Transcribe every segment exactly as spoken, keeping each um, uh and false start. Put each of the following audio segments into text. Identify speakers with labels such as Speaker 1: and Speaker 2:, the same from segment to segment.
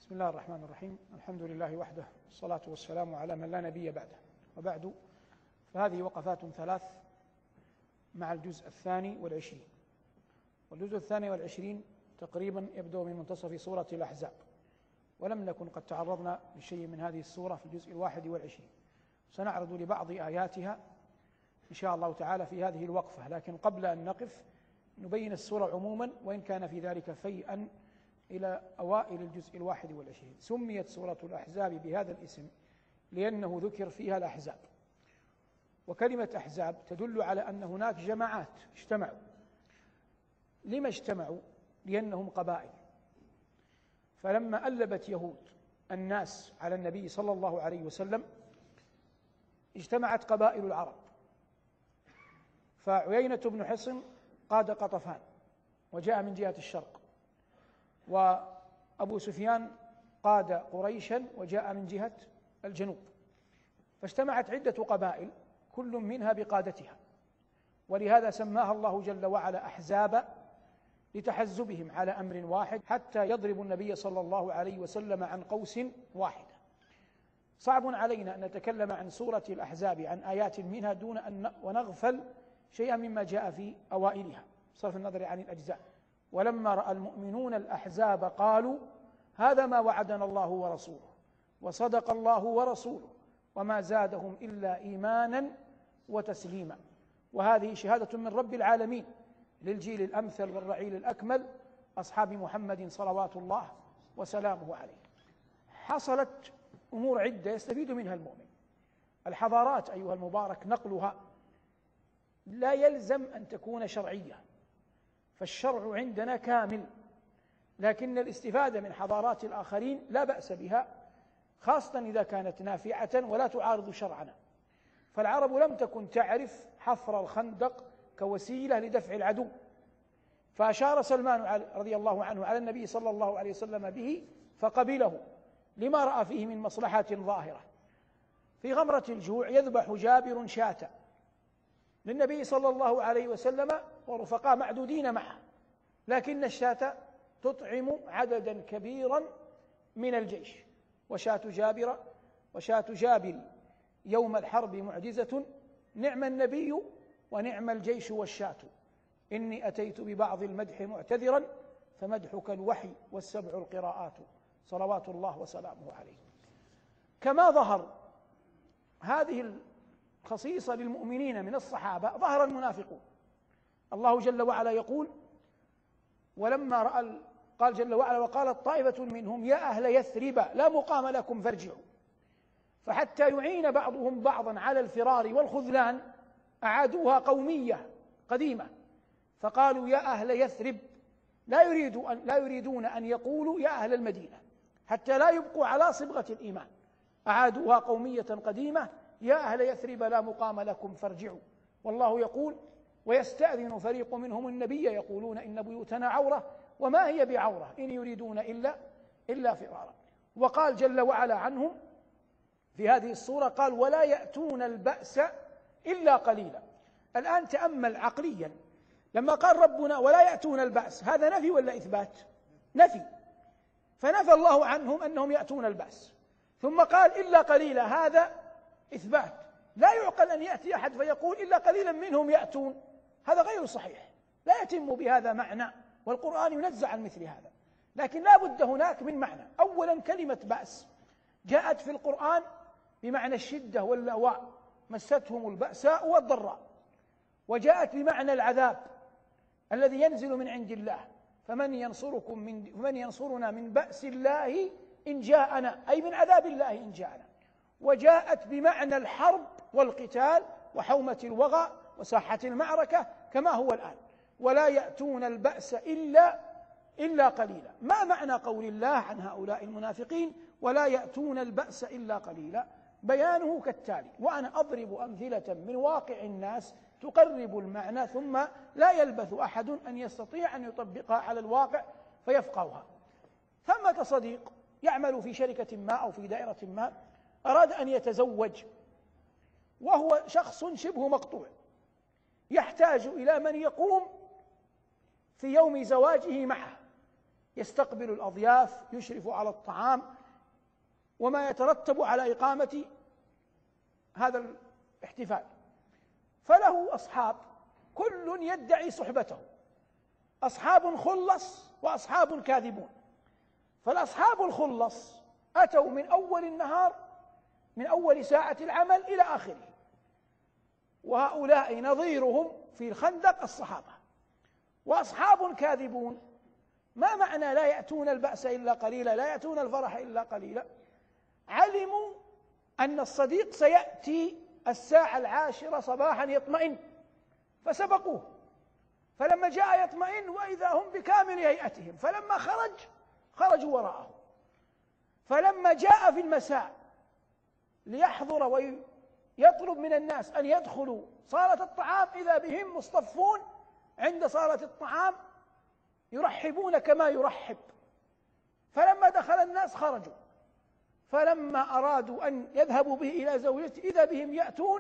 Speaker 1: بسم الله الرحمن الرحيم. الحمد لله وحده، والصلاة والسلام على من لا نبي بعده، وبعد، فهذه وقفات ثلاث مع الجزء الثاني والعشرين. والجزء الثاني والعشرين تقريبا يبدأ من منتصف سورة الأحزاب، ولم نكن قد تعرضنا لشيء من هذه السورة في الجزء الواحد والعشرين. سنعرض لبعض آياتها إن شاء الله تعالى في هذه الوقفة، لكن قبل أن نقف نبين السورة عموما، وإن كان في ذلك فيئا إلى أوائل الجزء الواحد والعشرين. سميت سورة الأحزاب بهذا الاسم لأنه ذكر فيها الأحزاب، وكلمة أحزاب تدل على أن هناك جماعات اجتمعوا. لما اجتمعوا؟ لأنهم قبائل. فلما ألبت يهود الناس على النبي صلى الله عليه وسلم اجتمعت قبائل العرب، فعيينة بن حصن قاد قطفان وجاء من جهة الشرق، وأبو سفيان قاد قريشا وجاء من جهة الجنوب، فاجتمعت عدة قبائل كل منها بقادتها، ولهذا سماها الله جل وعلا أحزاب لتحزبهم على أمر واحد حتى يضربوا النبي صلى الله عليه وسلم عن قوس واحدة. صعب علينا أن نتكلم عن سورة الأحزاب عن آيات منها دون أن ونغفل شيئا مما جاء في أوائلها صرف النظر عن الأجزاء. ولما رأى المؤمنون الأحزاب قالوا هذا ما وعدنا الله ورسوله وصدق الله ورسوله وما زادهم إلا إيمانا وتسليما. وهذه شهادة من رب العالمين للجيل الأمثل والرعيل الأكمل أصحاب محمد صلوات الله وسلامه عليه. حصلت أمور عدة يستفيد منها المؤمن. الحضارات أيها المبارك نقلها لا يلزم أن تكون شرعية، فالشرع عندنا كامل، لكن الاستفادة من حضارات الآخرين لا بأس بها، خاصة إذا كانت نافعة ولا تعارض شرعنا. فالعرب لم تكن تعرف حفر الخندق كوسيلة لدفع العدو، فأشار سلمان رضي الله عنه على النبي صلى الله عليه وسلم به فقبله لما رأى فيه من مصلحة ظاهرة. في غمرة الجوع يذبح جابر شاة للنبي صلى الله عليه وسلم ورفقاء معدودين معه، لكن الشاة تطعم عددا كبيرا من الجيش. وشاة جابر وشاة جابر يوم الحرب معجزة، نعم النبي ونعم الجيش والشاة، إني أتيت ببعض المدح معتذرا فمدحك الوحي والسبع القراءات صلوات الله وسلامه عليه. كما ظهر هذه الخصيصة للمؤمنين من الصحابة ظهر المنافقون. الله جل وعلا يقول ولما رأى قال جل وعلا وقالت طائفة منهم يا أهل يثرب لا مقام لكم فارجعوا. فحتى يعين بعضهم بعضا على الفرار والخذلان أعادوها قومية قديمة، فقالوا يا أهل يثرب، لا يريد أن لا يريدون أن يقولوا يا أهل المدينة حتى لا يبقوا على صبغة الإيمان، أعادوها قومية قديمة يا أهل يثرب لا مقام لكم فارجعوا. والله يقول ويستأذن فريق منهم النبي يقولون إن بيوتنا عورة وما هي بعورة إن يريدون إلا إلا فرارا. وقال جل وعلا عنهم في هذه السورة قال ولا يأتون البأس إلا قليلا. الآن تأمل عقليا، لما قال ربنا ولا يأتون البأس هذا نفي ولا إثبات؟ نفي، فنفى الله عنهم أنهم يأتون البأس، ثم قال إلا قليلا هذا إثبات. لا يعقل أن يأتي أحد فيقول إلا قليلا منهم يأتون، هذا غير صحيح، لا يتم بهذا معنى، والقرآن ينزع عن مثل هذا. لكن لا بد هناك من معنى. أولا كلمة بأس جاءت في القرآن بمعنى الشدة واللواء، مستهم البأساء والضراء، وجاءت بمعنى العذاب الذي ينزل من عند الله، فمن ينصركم من فمن ينصرنا من بأس الله إن جاءنا، أي من عذاب الله إن جاءنا. وجاءت بمعنى الحرب والقتال وحومة الوغى وساحة المعركة كما هو الآن، ولا يأتون البأس إلا إلا قليلا. ما معنى قول الله عن هؤلاء المنافقين ولا يأتون البأس إلا قليلا؟ بيانه كالتالي، وأنا أضرب أمثلة من واقع الناس تقرب المعنى ثم لا يلبث أحد أن يستطيع أن يطبقها على الواقع فيفقهها. ثمة صديق يعمل في شركة ما أو في دائرة ما، أراد أن يتزوج وهو شخص شبه مقطوع، يحتاج إلى من يقوم في يوم زواجه معه، يستقبل الأضياف، يشرف على الطعام وما يترتب على إقامة هذا الاحتفال. فله أصحاب كل يدعي صحبته، أصحاب خلص وأصحاب كاذبون. فالأصحاب الخلص أتوا من أول النهار، من أول ساعة العمل إلى آخره، وهؤلاء نظيرهم في الخندق الصحابة. وأصحاب كاذبون، ما معنى لا يأتون البأس إلا قليلا، لا يأتون الفرح إلا قليلا؟ علموا أن الصديق سيأتي الساعة العاشرة صباحا يطمئن فسبقوه، فلما جاء يطمئن وإذا هم بكامل هيئتهم، فلما خرج خرجوا وراءه. فلما جاء في المساء ليحضر ويطلب من الناس أن يدخلوا صالة الطعام، إذا بهم مصطفون عند صالة الطعام يرحبون كما يرحب. فلما دخل الناس خرجوا، فلما أرادوا أن يذهبوا به إلى زوجته إذا بهم يأتون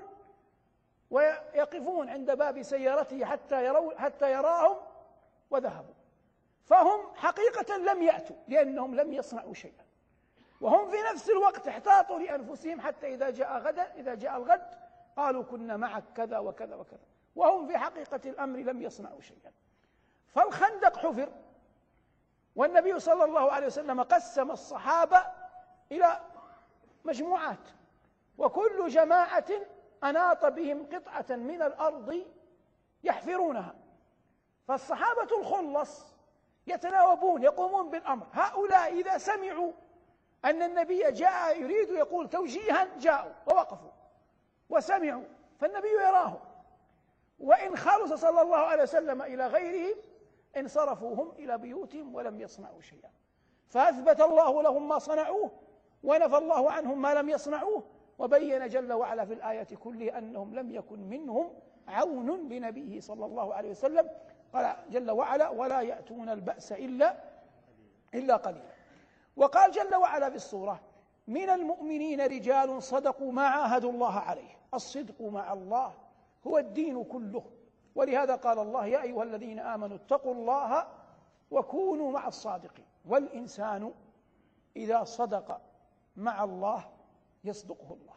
Speaker 1: ويقفون عند باب سيارته حتى يروا حتى يراهم وذهبوا. فهم حقيقة لم يأتوا لأنهم لم يصنعوا شيئا، وهم في نفس الوقت احتاطوا لأنفسهم حتى إذا جاء غدا إذا جاء الغد قالوا كنا معك كذا وكذا وكذا، وهم في حقيقة الأمر لم يصنعوا شيئا. فالخندق حفر، والنبي صلى الله عليه وسلم قسم الصحابة إلى مجموعات، وكل جماعة أناط بهم قطعة من الأرض يحفرونها. فالصحابة الخلص يتناوبون يقومون بالأمر. هؤلاء إذا سمعوا أن النبي جاء يريد يقول توجيها جاءوا ووقفوا وسمعوا، فالنبي يراهم، وإن خلص صلى الله عليه وسلم إلى غيرهم انصرفوا هم إلى بيوتهم ولم يصنعوا شيئا. فأثبت الله لهم ما صنعوه ونفى الله عنهم ما لم يصنعوه، وبين جل وعلا في الآية كلها أنهم لم يكن منهم عون لنبيه صلى الله عليه وسلم. قال جل وعلا ولا يأتون البأس إلا إلا قليلا. وقال جل وعلا في السورة من المؤمنين رجال صدقوا ما عاهدوا الله عليه. الصدق مع الله هو الدين كله، ولهذا قال الله يا أيها الذين آمنوا اتقوا الله وكونوا مع الصادقين. والإنسان إذا صدق مع الله يصدقه الله.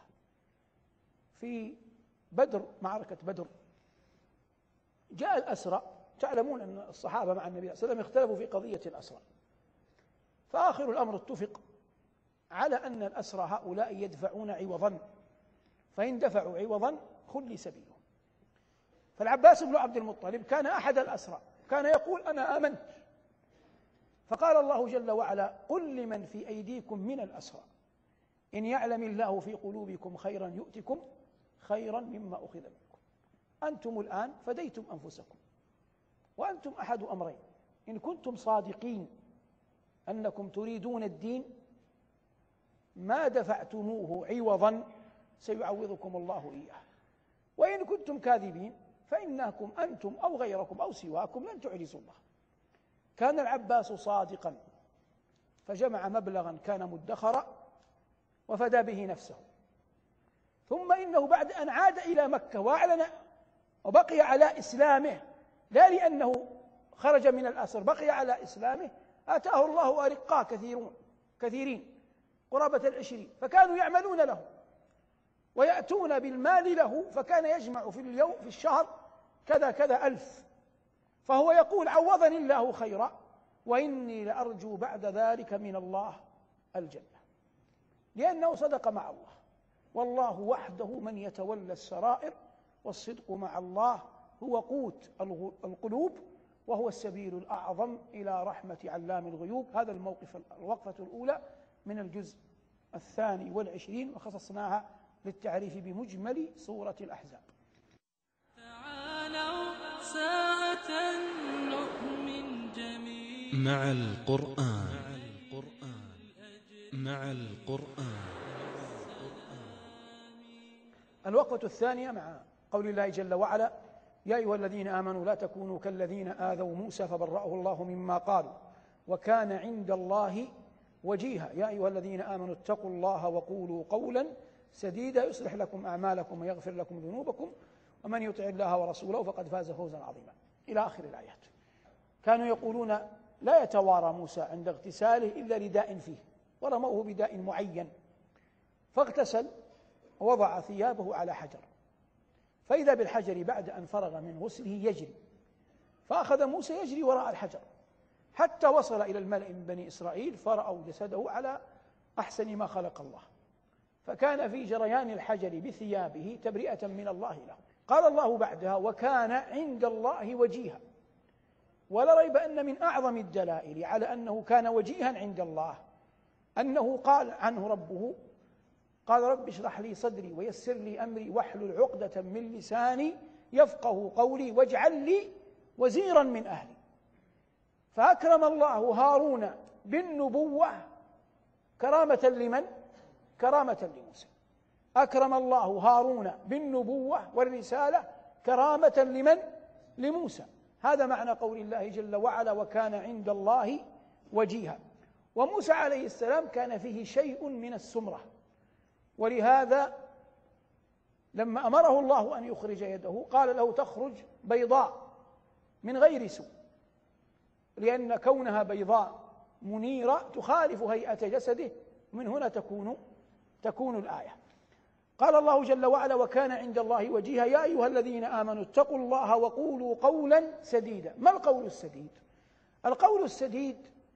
Speaker 1: في بدر، معركة بدر، جاء الأسرى. تعلمون أن الصحابة مع النبي صلى الله عليه وسلم اختلفوا في قضية الأسرى، فآخر الأمر اتفق على أن الأسرى هؤلاء يدفعون عوضا، فإن دفعوا عوضا خلي سبيلهم. فالعباس بن عبد المطلب كان أحد الأسرى، كان يقول أنا آمنت. فقال الله جل وعلا قل لمن في أيديكم من الأسرى إن يعلم الله في قلوبكم خيرا يؤتكم خيرا مما أخذ منكم. أنتم الآن فديتم أنفسكم، وأنتم أحد أمرين: إن كنتم صادقين أنكم تريدون الدين ما دفعتموه عوضا سيعوضكم الله إياه، وإن كنتم كاذبين فإنكم أنتم أو غيركم أو سواكم لن تعجزوا الله. كان العباس صادقا فجمع مبلغا كان مدخرا وفدى به نفسه، ثم إنه بعد أن عاد إلى مكة وأعلن وبقي على إسلامه، لا لأنه خرج من الأسر، بقي على إسلامه، آتاه الله أرقاء كثيرون كثيرين قرابة العشرين، فكانوا يعملون له ويأتون بالمال له، فكان يجمع في اليوم في الشهر كذا كذا ألف، فهو يقول عوضني الله خيرا وإني لأرجو بعد ذلك من الله الجنة، لأنه صدق مع الله، والله وحده من يتولى السرائر، والصدق مع الله هو قوت القلوب وهو السبيل الأعظم إلى رحمة علام الغيوب. هذا الموقف الوقفة الأولى من الجزء الثاني والعشرين، وخصصناها للتعريف بمجمل سورة الأحزاب.
Speaker 2: تعالوا ساعة نؤمن جميعا
Speaker 3: مع القرآن مع القرآن.
Speaker 1: الوقفة الثانية مع قول الله جل وعلا يا أيها الذين آمنوا لا تكونوا كالذين آذوا موسى فبرأه الله مما قالوا وكان عند الله وجيها. يا أيها الذين آمنوا اتقوا الله وقولوا قولا سديدا يصلح لكم أعمالكم ويغفر لكم ذنوبكم ومن يطع الله ورسوله فقد فاز فوزا عظيما، إلى آخر الآيات. كانوا يقولون لا يتوارى موسى عند اغتساله إلا لداء فيه، ورموه بداء معين، فاغتسل ووضع ثيابه على حجر، فإذا بالحجر بعد أن فرغ من غسله يجري، فأخذ موسى يجري وراء الحجر حتى وصل إلى الملأ من بني إسرائيل فرأوا جسده على أحسن ما خلق الله، فكان في جريان الحجر بثيابه تبرئة من الله له. قال الله بعدها: وكان عند الله وجيها. ولا ريب أن من أعظم الدلائل على أنه كان وجيها عند الله أنه قال عنه ربه: قال رب اشرح لي صدري ويسر لي أمري واحلل عقدة من لساني يفقه قولي واجعل لي وزيرا من أهلي. فأكرم الله هارون بالنبوة كرامة لمن؟ كرامة لموسى. أكرم الله هارون بالنبوة والرسالة كرامة لمن؟ لموسى. هذا معنى قول الله جل وعلا: وكان عند الله وجيها. وموسى عليه السلام كان فيه شيء من السمرة، ولهذا لما أمره الله أن يخرج يده قال له: تخرج بيضاء من غير سوء، لأن كونها بيضاء منيرة تخالف هيئة جسده، من هنا تكون تكون الآية. قال الله جل وعلا: وكان عند الله وجيها يا أيها الذين آمنوا اتقوا الله وقولوا قولا سديدا. ما القول السديد؟ القول السديد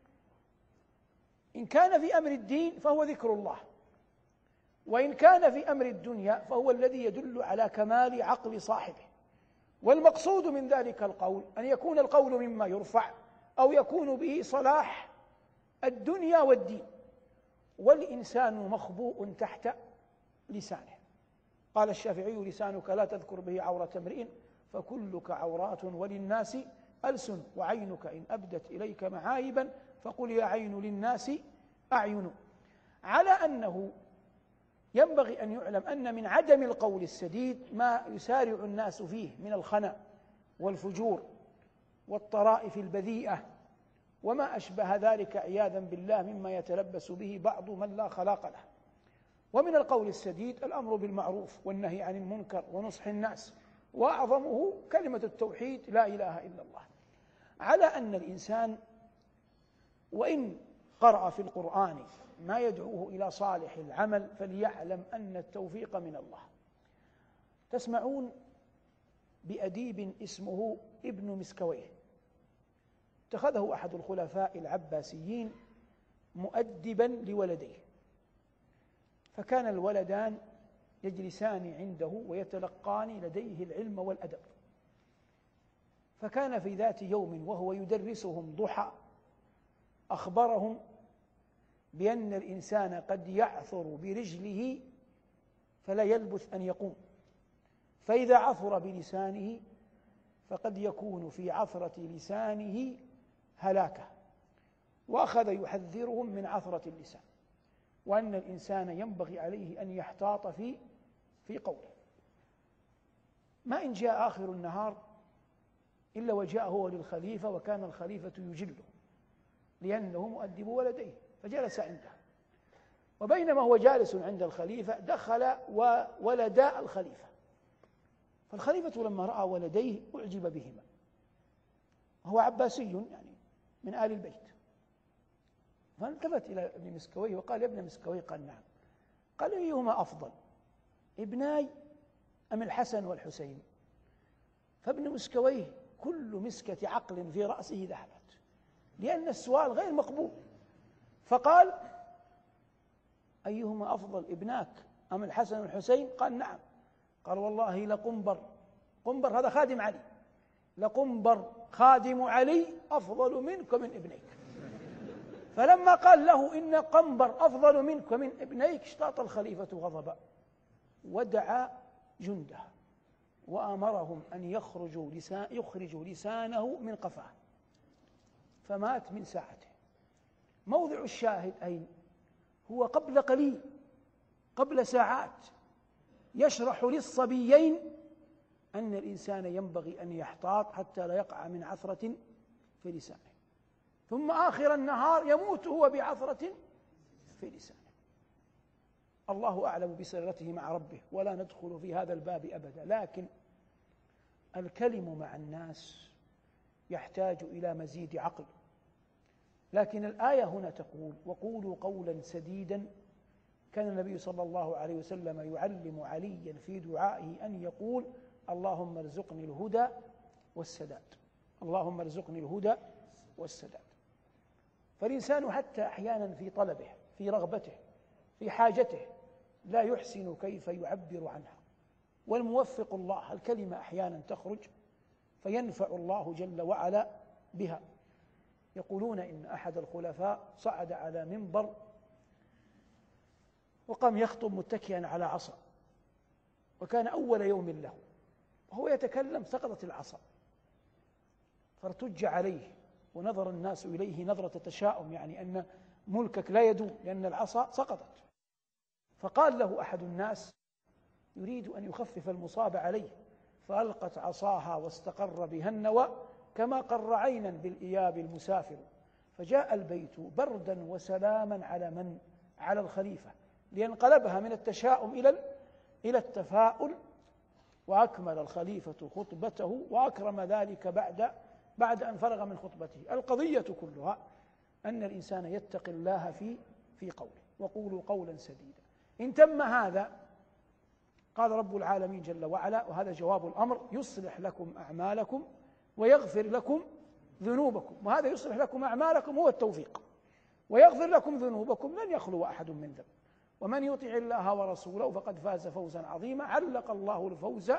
Speaker 1: إن كان في أمر الدين فهو ذكر الله، وإن كان في أمر الدنيا فهو الذي يدل على كمال عقل صاحبه. والمقصود من ذلك القول أن يكون القول مما يرفع أو يكون به صلاح الدنيا والدين، والإنسان مخبوء تحت لسانه. قال الشافعي: لسانك لا تذكر به عورة امرئ فكلك عورات وللناس ألسن، وعينك إن أبدت إليك معايبا فقل يا عين للناس أعين. على أنه ينبغي أن يعلم أن من عدم القول السديد ما يسارع الناس فيه من الخنا والفجور والطرائف البذيئة وما أشبه ذلك عياذا بالله مما يتلبس به بعض من لا خلاق له. ومن القول السديد الأمر بالمعروف والنهي عن المنكر ونصح الناس، وأعظمه كلمة التوحيد لا إله إلا الله. على أن الإنسان وإن قرأ في القرآن ما يدعوه إلى صالح العمل فليعلم أن التوفيق من الله. تسمعون بأديب اسمه ابن مسكويه، اتخذه أحد الخلفاء العباسيين مؤدبا لولديه، فكان الولدان يجلسان عنده ويتلقان لديه العلم والأدب. فكان في ذات يوم وهو يدرسهم ضحى أخبرهم بأن الإنسان قد يعثر برجله فلا يلبث أن يقوم، فإذا عثر بلسانه فقد يكون في عثرة لسانه هلاكة، وأخذ يحذرهم من عثرة اللسان، وأن الإنسان ينبغي عليه أن يحتاط في في قوله. ما إن جاء آخر النهار إلا وجاء هو للخليفة، وكان الخليفة يجله لأنه مؤدب ولديه، فجلس عنده. وبينما هو جالس عند الخليفة دخل وولدا الخليفة، فالخليفة لما رأى ولديه أعجب بهما، هو عباسي يعني من آل البيت، فالتفت إلى ابن مسكويه وقال: يا ابن مسكويه. قال: نعم. قال: أيهما أفضل، ابناي أم الحسن والحسين؟ فابن مسكويه كل مسكة عقل في رأسه ذهبت، لأن السؤال غير مقبول. فقال: أيهما أفضل، ابناك أم الحسن والحسين؟ قال: نعم. قال: والله لقنبر، قنبر هذا خادم علي، لقنبر خادم علي أفضل منك من ابنيك. فلما قال له إن قنبر أفضل منك من ابنيك اشتاط الخليفة غضبا، ودعا جنده وأمرهم أن يخرجوا لسان يخرجوا لسانه من قفاه، فمات من ساعته. موضع الشاهد أين؟ هو قبل قليل، قبل ساعات، يشرح للصبيين أن الإنسان ينبغي أن يحتاط حتى لا يقع من عثرة في لسانه، ثم آخر النهار يموت هو بعثرة في لسانه. الله أعلم بسرته مع ربه، ولا ندخل في هذا الباب أبدا، لكن الكلم مع الناس يحتاج إلى مزيد عقل لكن الآية هنا تقول وقولوا قولا سديدا. كان النبي صلى الله عليه وسلم يعلم عليا في دعائه أن يقول اللهم ارزقني الهدى والسداد، اللهم ارزقني الهدى والسداد. فالإنسان حتى أحيانا في طلبه، في رغبته، في حاجته، لا يحسن كيف يعبر عنها، والموفق الله الكلمة أحيانا تخرج فينفع الله جل وعلا بها. يقولون إن أحد الخلفاء صعد على منبر وقام يخطب متكئا على عصا، وكان أول يوم له، وهو يتكلم سقطت العصا فارتج عليه، ونظر الناس إليه نظرة تشاؤم، يعني أن ملكك لا يدوم لأن العصا سقطت. فقال له أحد الناس يريد أن يخفف المصاب عليه، فألقت عصاها واستقر بها النوى كما قر عينا بالإياب المسافر. فجاء البيت بردا وسلاما على من؟ على الخليفة، لينقلبها من التشاؤم إلى إلى التفاؤل. وأكمل الخليفة خطبته وأكرم ذلك بعد بعد أن فرغ من خطبته. القضية كلها أن الإنسان يتقي الله في في قوله، وقولوا قولا سديدا. إن تم هذا قال رب العالمين جل وعلا، وهذا جواب الأمر: يصلح لكم أعمالكم ويغفر لكم ذنوبكم. وهذا يصلح لكم أعمالكم هو التوفيق، ويغفر لكم ذنوبكم لن يخلو أحد من ذنب. ومن يطع الله ورسوله فقد فاز فوزا عظيما. علق الله الفوز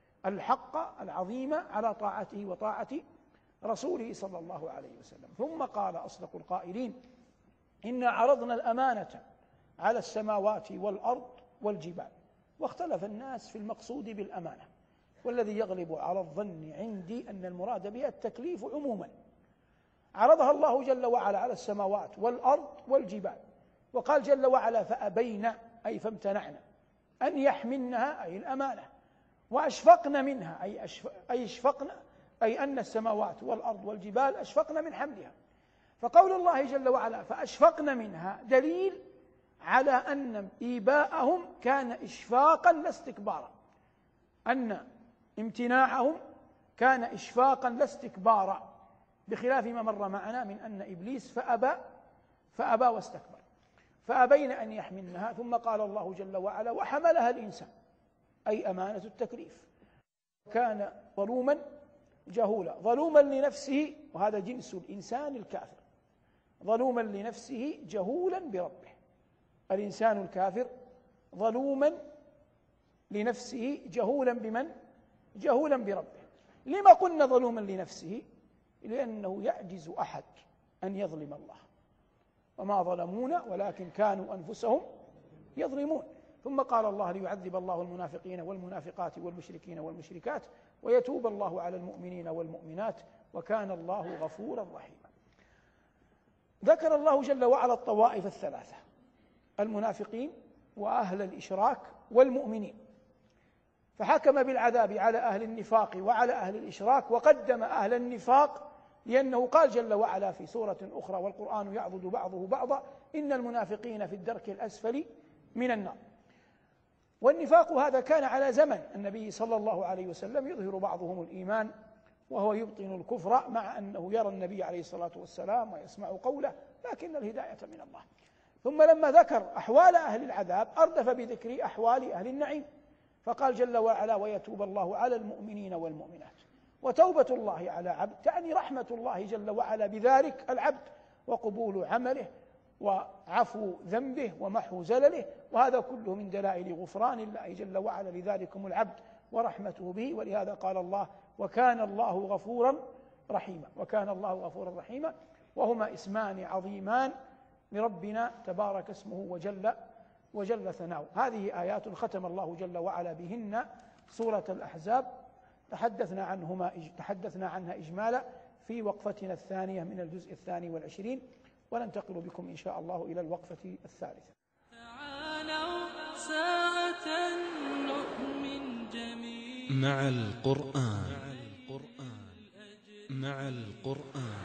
Speaker 1: الحق العظيم على طاعته وطاعة رسوله صلى الله عليه وسلم. ثم قال أصدق القائلين: إنا عرضنا الأمانة على السماوات والأرض والجبال. واختلف الناس في المقصود بالأمانة، والذي يغلب على الظن عندي أن المراد بها التكليف عموما. عرضها الله جل وعلا على السماوات والأرض والجبال، وقال جل وعلا: فأبين أي فامتنعنا أن يحملنها أي الأمانة، وأشفقن منها أي أي أشفقن أي أن السماوات والأرض والجبال أشفقن من حملها. فقول الله جل وعلا فأشفقن منها دليل على أن إيباءهم كان إشفاقا لا استكبارا، أن امتناعهم كان إشفاقا لا استكبارا، بخلاف ما مر معنا من أن إبليس فأبى فأبى واستكبر. فأبين أن يحملنها. ثم قال الله جل وعلا: وحملها الإنسان أي أمانة التكليف، كان ظلوما جهولا. ظلوما لنفسه، وهذا جنس الإنسان الكافر، ظلوما لنفسه جهولا بربه. الإنسان الكافر ظلوما لنفسه جهولا بمن؟ جهولا بربه. لما قلنا ظلوما لنفسه؟ لأنه يعجز أحد أن يظلم الله، وما ظلمونا ولكن كانوا أنفسهم يظلمون. ثم قال الله: ليعذب الله المنافقين والمنافقات والمشركين والمشركات ويتوب الله على المؤمنين والمؤمنات وكان الله غفورا رحيما. ذكر الله جل وعلا الطوائف الثلاثة: المنافقين وأهل الإشراك والمؤمنين، فحكم بالعذاب على أهل النفاق وعلى أهل الإشراك، وقدم أهل النفاق لأنه قال جل وعلا في سورة أخرى: والقرآن يعضد بعضه بعضا إن المنافقين في الدرك الأسفل من النار. والنفاق هذا كان على زمن النبي صلى الله عليه وسلم، يظهر بعضهم الإيمان وهو يبطن الكفر، مع أنه يرى النبي عليه الصلاة والسلام ويسمع قوله، لكن الهداية من الله. ثم لما ذكر أحوال أهل العذاب أردف بذكر أحوال أهل النعيم، فقال جل وعلا: ويتوب الله على المؤمنين والمؤمنات. وتوبة الله على عبد تعني رحمة الله جل وعلا بذلك العبد، وقبول عمله وعفو ذنبه ومحو زلله، وهذا كله من دلائل غفران الله جل وعلا لذلكم العبد ورحمته به. ولهذا قال الله: وكان الله غفورا رحيما. وكان الله غفورا رحيما، وهما اسمان عظيمان لربنا تبارك اسمه وجل وجل ثناؤه. هذه آيات ختم الله جل وعلا بهن سورة الأحزاب، تحدثنا عنهما تحدثنا عنها إجمالا في وقفتنا الثانية من الجزء الثاني والعشرين، وننتقل بكم إن شاء الله إلى الوقفة الثالثة.
Speaker 2: تعالوا ساعة نؤمن جميعا
Speaker 3: مع القرآن مع القرآن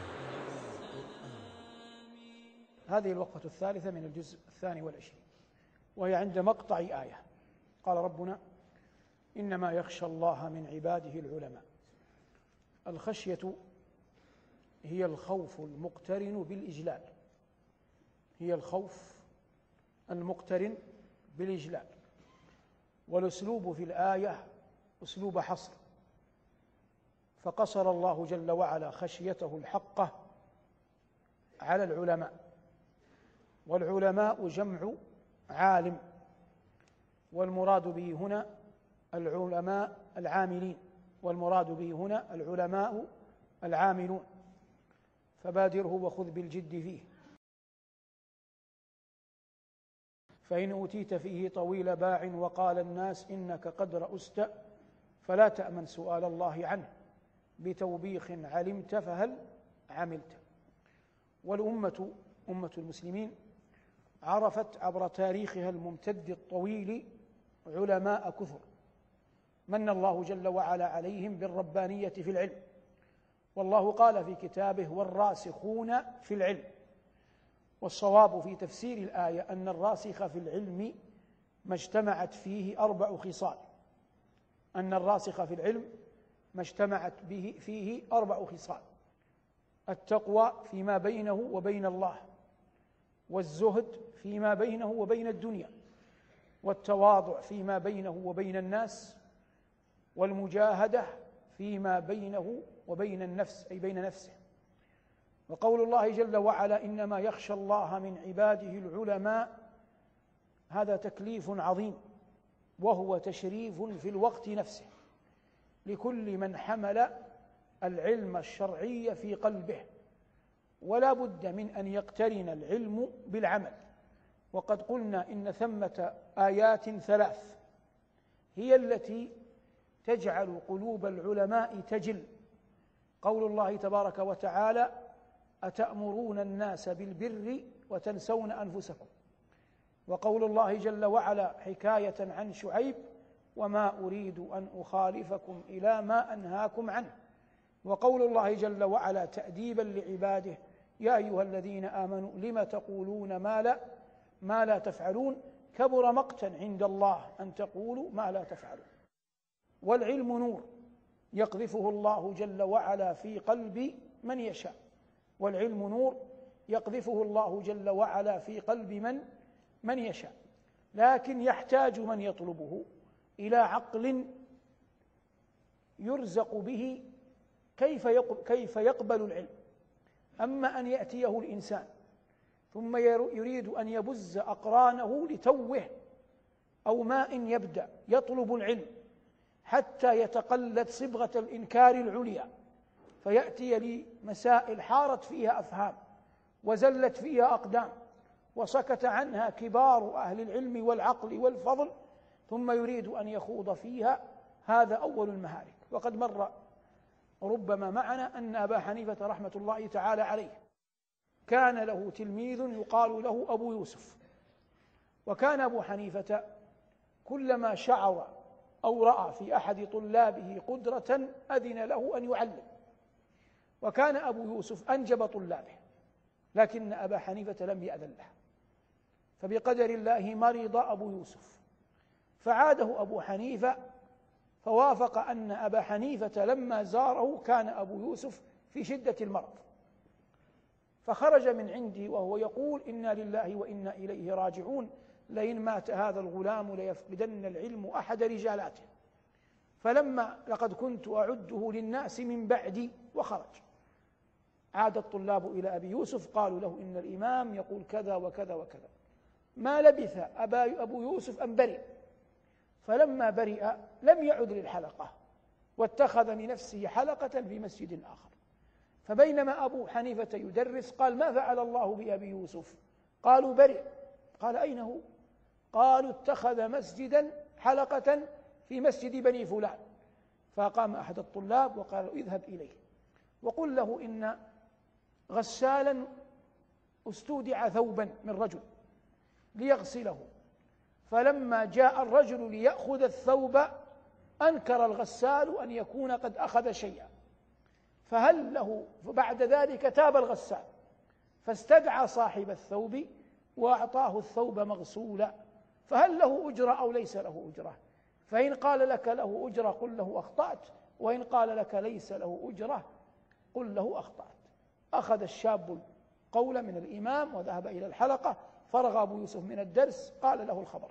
Speaker 1: هذه الوقفة الثالثة من الجزء الثاني والعشرين، وهي عند مقطع آية. قال ربنا: إنما يخشى الله من عباده العلماء. الخشية هي الخوف المقترن بالإجلال، هي الخوف المقترن بالإجلال. والأسلوب في الآية أسلوب حصر، فقصر الله جل وعلا خشيته الحقة على العلماء، والعلماء جمع عالم، والمراد به هنا العلماء العاملين، والمراد به هنا العلماء العاملون، فبادره وخذ بالجد فيه، فإن أوتيت فيه طويل باع وقال الناس إنك قد رأست فلا تأمن سؤال الله عنه بتوبيخ علمت فهل عملت. والأمة أمة المسلمين عرفت عبر تاريخها الممتد الطويل علماء كثر من الله جل وعلا عليهم بالربانية في العلم، والله قال في كتابه والراسخون في العلم. والصواب في تفسير الآية أن الراسخ في العلم ما اجتمعت فيه أربع خصال، أن الراسخ في العلم ما اجتمعت به فيه أربع خصال: التقوى فيما بينه وبين الله، والزهد فيما بينه وبين الدنيا، والتواضع فيما بينه وبين الناس، والمجاهدة فيما بينه وبين النفس أي بين نفسه. وقول الله جل وعلا إنما يخشى الله من عباده العلماء، هذا تكليف عظيم، وهو تشريف في الوقت نفسه لكل من حمل العلم الشرعي في قلبه، ولا بد من أن يقترن العلم بالعمل. وقد قلنا إن ثمة آيات ثلاث هي التي تجعل قلوب العلماء تجل. قول الله تبارك وتعالى أتأمرون الناس بالبر وتنسون أنفسكم، وقول الله جل وعلا حكاية عن شعيب وما أريد أن أخالفكم إلى ما أنهاكم عنه، وقول الله جل وعلا تأديبا لعباده يا أيها الذين آمنوا لم تقولون ما لا ما لا تفعلون كبر مقتا عند الله أن تقولوا ما لا تفعلون. والعلم نور يقذفه الله جل وعلا في قلب من يشاء، والعلم نور يقذفه الله جل وعلا في قلب من من يشاء، لكن يحتاج من يطلبه إلى عقل يرزق به كيف كيف يقبل العلم. أما أن يأتيه الإنسان ثم يريد أن يبز أقرانه لتوه أو ماء يبدأ يطلب العلم حتى يتقلد صبغة الإنكار العليا، فيأتي لمسائل حارت فيها أفهام وزلت فيها أقدام وسكت عنها كبار أهل العلم والعقل والفضل، ثم يريد أن يخوض فيها، هذا أول المهالك. وقد مر ربما معنا أن أبا حنيفة رحمة الله تعالى عليه كان له تلميذ يقال له أبو يوسف، وكان أبو حنيفة كلما شعر أو رأى في أحد طلابه قدرة أذن له أن يعلم، وكان أبو يوسف أنجب طلابه، لكن أبا حنيفة لم يأذن له، فبقدر الله مرض أبو يوسف فعاده أبو حنيفة، فوافق أن أبا حنيفة لما زاره كان أبو يوسف في شدة المرض، فخرج من عندي وهو يقول إنا لله وإنا إليه راجعون، لئن مات هذا الغلام ليفقدن العلم أحد رجالاته، فلما لقد كنت أعده للناس من بعدي، وخرج. عاد الطلاب إلى أبي يوسف قالوا له إن الإمام يقول كذا وكذا وكذا، ما لبث أبا أبو يوسف أن برئ، فلما برئ لم يعد للحلقة واتخذ لنفسه حلقة في مسجد آخر. فبينما أبو حنيفة يدرس قال ما فعل الله بأبي يوسف؟ قالوا برئ. قال أين هو؟ قالوا اتخذ مسجدا حلقة في مسجد بني فلان. فقام أحد الطلاب وقال اذهب إليه وقل له إن غسالا استودع ثوبا من رجل ليغسله، فلما جاء الرجل ليأخذ الثوب أنكر الغسال أن يكون قد أخذ شيئا، فهل له بعد ذلك تاب الغسال فاستدعى صاحب الثوب وأعطاه الثوب مغسولا، فهل له أجرة أو ليس له أجرة؟ فإن قال لك له أجرة قل له أخطأت، وإن قال لك ليس له أجرة قل له أخطأت. أخذ الشاب القول من الإمام وذهب إلى الحلقة. فرغ أبو يوسف من الدرس قال له الخبر.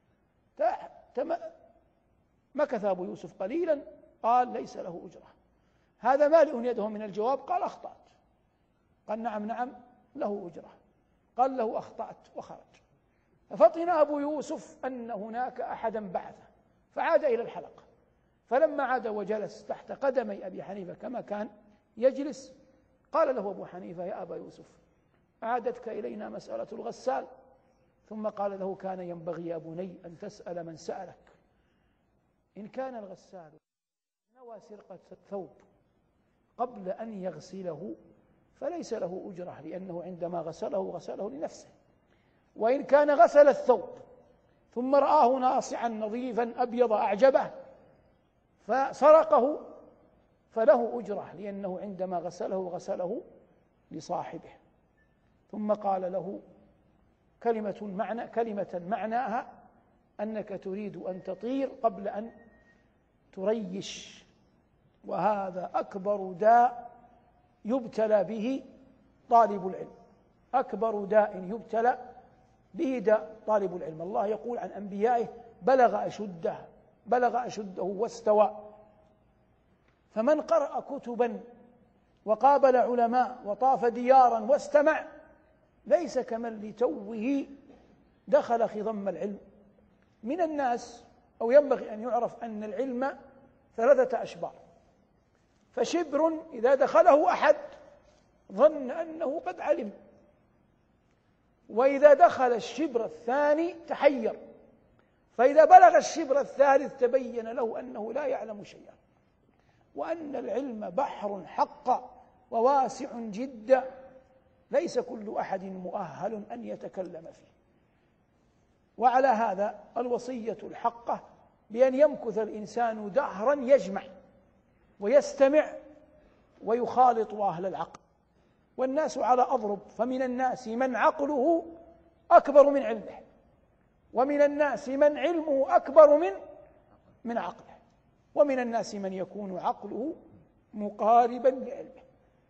Speaker 1: مكث أبو يوسف قليلا قال ليس له أجرة. هذا مالئ يده من الجواب. قال أخطأت. قال نعم نعم له أجرة. قال له أخطأت وخرج. ففطن أبو يوسف أن هناك أحدا بعثه فعاد إلى الحلقة. فلما عاد وجلس تحت قدمي أبي حنيفة كما كان يجلس قال له أبو حنيفة يا أبا يوسف عادتك إلينا مسألة الغسال؟ ثم قال له كان ينبغي يا بني أن تسأل من سألك. إن كان الغسال نوى سرقة الثوب قبل أن يغسله فليس له أجرة لأنه عندما غسله غسله لنفسه. وإن كان غسل الثوب ثم رآه ناصعا نظيفا أبيض أعجبه فسرقه فله أجرة لأنه عندما غسله غسله لصاحبه. ثم قال له كلمة معنى كلمة معناها أنك تريد أن تطير قبل أن تريش، وهذا أكبر داء يبتلى به طالب العلم، أكبر داء يبتلى به داء طالب العلم. الله يقول عن أنبيائه بلغ أشده بلغ أشده واستوى. فمن قرأ كتبا وقابل علماء وطاف ديارا واستمع ليس كمن لتوه دخل خضم العلم. من الناس أو ينبغي أن يعرف أن العلم ثلاثة أشبار، فشبر إذا دخله أحد ظن أنه قد علم، وإذا دخل الشبر الثاني تحير، فإذا بلغ الشبر الثالث تبين له أنه لا يعلم شيئا، وأن العلم بحر حق وواسع جدا ليس كل أحد مؤهل أن يتكلم فيه. وعلى هذا الوصية الحقة بأن يمكث الإنسان دهرا يجمع ويستمع ويخالط أهل العقل. والناس على أضرب، فمن الناس من عقله أكبر من علمه، ومن الناس من علمه أكبر من من عقله، ومن الناس من يكون عقله مقاربا لعلمه.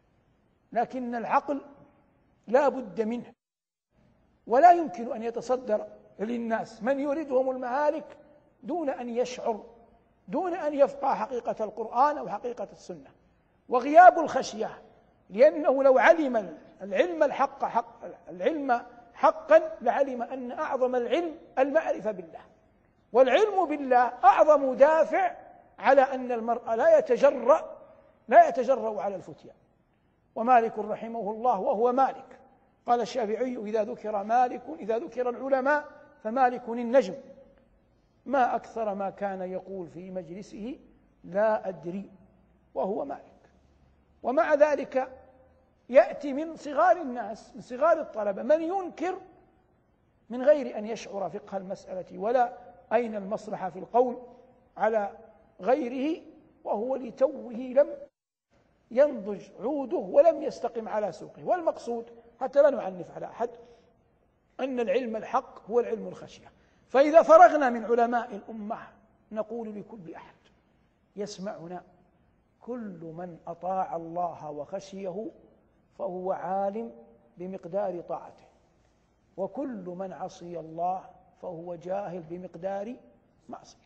Speaker 1: لكن العقل لا بد منه، ولا يمكن أن يتصدر للناس من يريدهم المهالك دون أن يشعر، دون أن يفقه حقيقة القرآن أو حقيقة السنة. وغياب الخشية، لأنه لو علم العلم الحق حق العلم حقا لعلم أن أعظم العلم المعرفة بالله، والعلم بالله أعظم دافع على أن المرء لا يتجرأ لا يتجرأ على الفتيا. ومالك رحمه الله وهو مالك قال الشافعي إذا ذكر مالك إذا ذكر العلماء فمالك النجم، ما أكثر ما كان يقول في مجلسه لا أدري، وهو مالك. ومع ذلك يأتي من صغار الناس من صغار الطلبة من ينكر من غير أن يشعر فقه المسألة ولا أين المصلحة في القول على غيره، وهو لتوه لم ينضج عوده ولم يستقم على سوقه. والمقصود حتى لا نعنف على أحد أن العلم الحق هو العلم الخشية. فإذا فرغنا من علماء الأمة نقول لكل أحد يسمعنا كل من أطاع الله وخشيه فهو عالم بمقدار طاعته، وكل من عصي الله فهو جاهل بمقدار معصيته،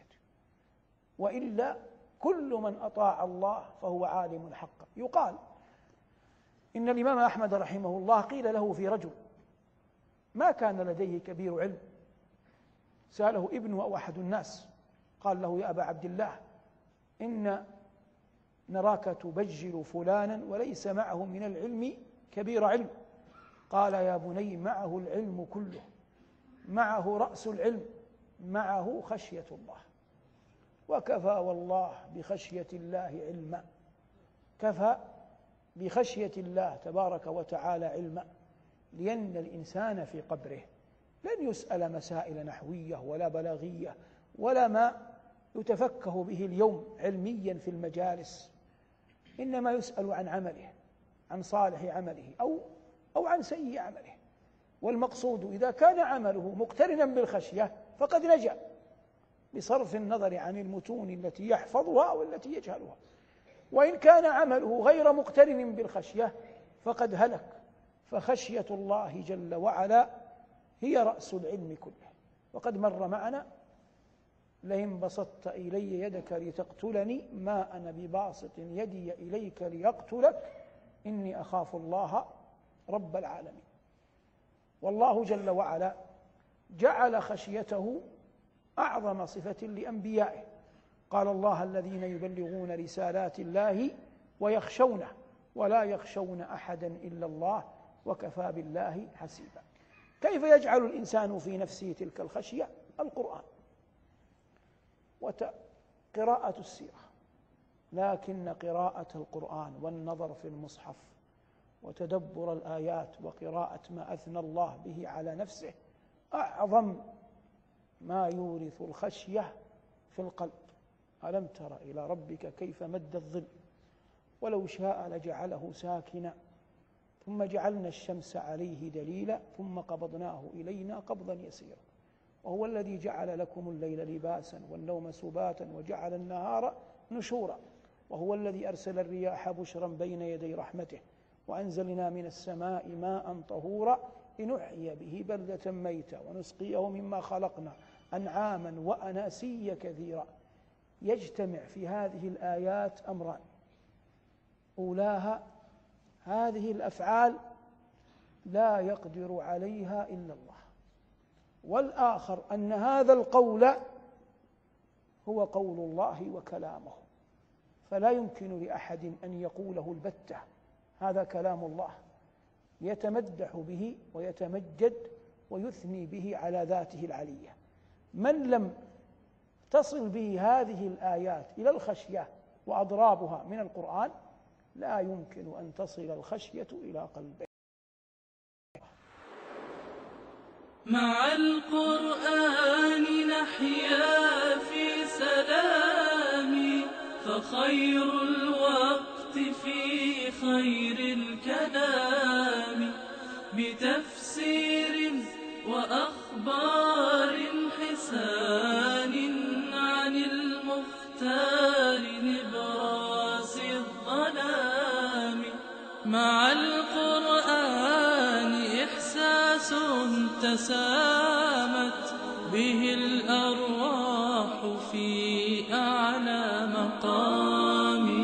Speaker 1: وإلا كل من أطاع الله فهو عالم حقا. يقال إن الإمام أحمد رحمه الله قيل له في رجل ما كان لديه كبير علم، سأله ابنه أو أحد الناس قال له يا أبا عبد الله إن نراك تبجل فلانا وليس معه من العلم كبير علم. قال يا بني معه العلم كله، معه رأس العلم، معه خشية الله، وكفى والله بخشية الله علما، كفى بخشية الله تبارك وتعالى علما، لأن الإنسان في قبره لن يسأل مسائل نحوية ولا بلاغية ولا ما يتفكه به اليوم علميا في المجالس، إنما يسأل عن عمله، عن صالح عمله أو أو عن سيء عمله. والمقصود إذا كان عمله مقترنا بالخشية فقد نجا بصرف النظر عن المتون التي يحفظها والتي يجهلها، وإن كان عمله غير مقترن بالخشية فقد هلك. فخشية الله جل وعلا هي رأس العلم كله. وقد مر معنا: لئن بسطت إلي يدك لتقتلني ما أنا بباسط يدي إليك ليقتلك إني أخاف الله رب العالمين. والله جل وعلا جعل خشيته أعظم صفة لأنبيائه. قال الله: الذين يبلغون رسالات الله ويخشونه ولا يخشون أحدا إلا الله وكفى بالله حسيبا. كيف يجعل الإنسان في نفسه تلك الخشية؟ القرآن وقراءة السيرة. لكن قراءة القرآن والنظر في المصحف وتدبر الآيات وقراءة ما أثنى الله به على نفسه أعظم ما يورث الخشية في القلب. ألم تر إلى ربك كيف مد الظل ولو شاء لجعله ساكنا ثم جعلنا الشمس عليه دليلا ثم قبضناه إلينا قبضا يسيرا وهو الذي جعل لكم الليل لباسا والنوم سباتا وجعل النهار نشورا وهو الذي أرسل الرياح بشرا بين يدي رحمته وأنزلنا من السماء ماء طهورا لنحيي به بلدة ميتا ونسقيه مما خلقنا أنعاما وأناسيا كثيرا. يجتمع في هذه الآيات أمران: أولاها هذه الأفعال لا يقدر عليها إلا الله، والآخر أن هذا القول هو قول الله وكلامه، فلا يمكن لأحد أن يقوله البتة، هذا كلام الله يتمدح به ويتمجد ويثني به على ذاته العلية. من لم تصل به هذه الآيات إلى الخشية وأضرابها من القرآن لا يمكن أن تصل الخشية إلى قلبه.
Speaker 2: مع القرآن نحيا في سلام، فخير الوقت في خير الكلام، بتفسير وأخبار حسان عن المختار نبراس الظلام. مع القرآن إحساس تسامت به الأرواح في أعلى مقام.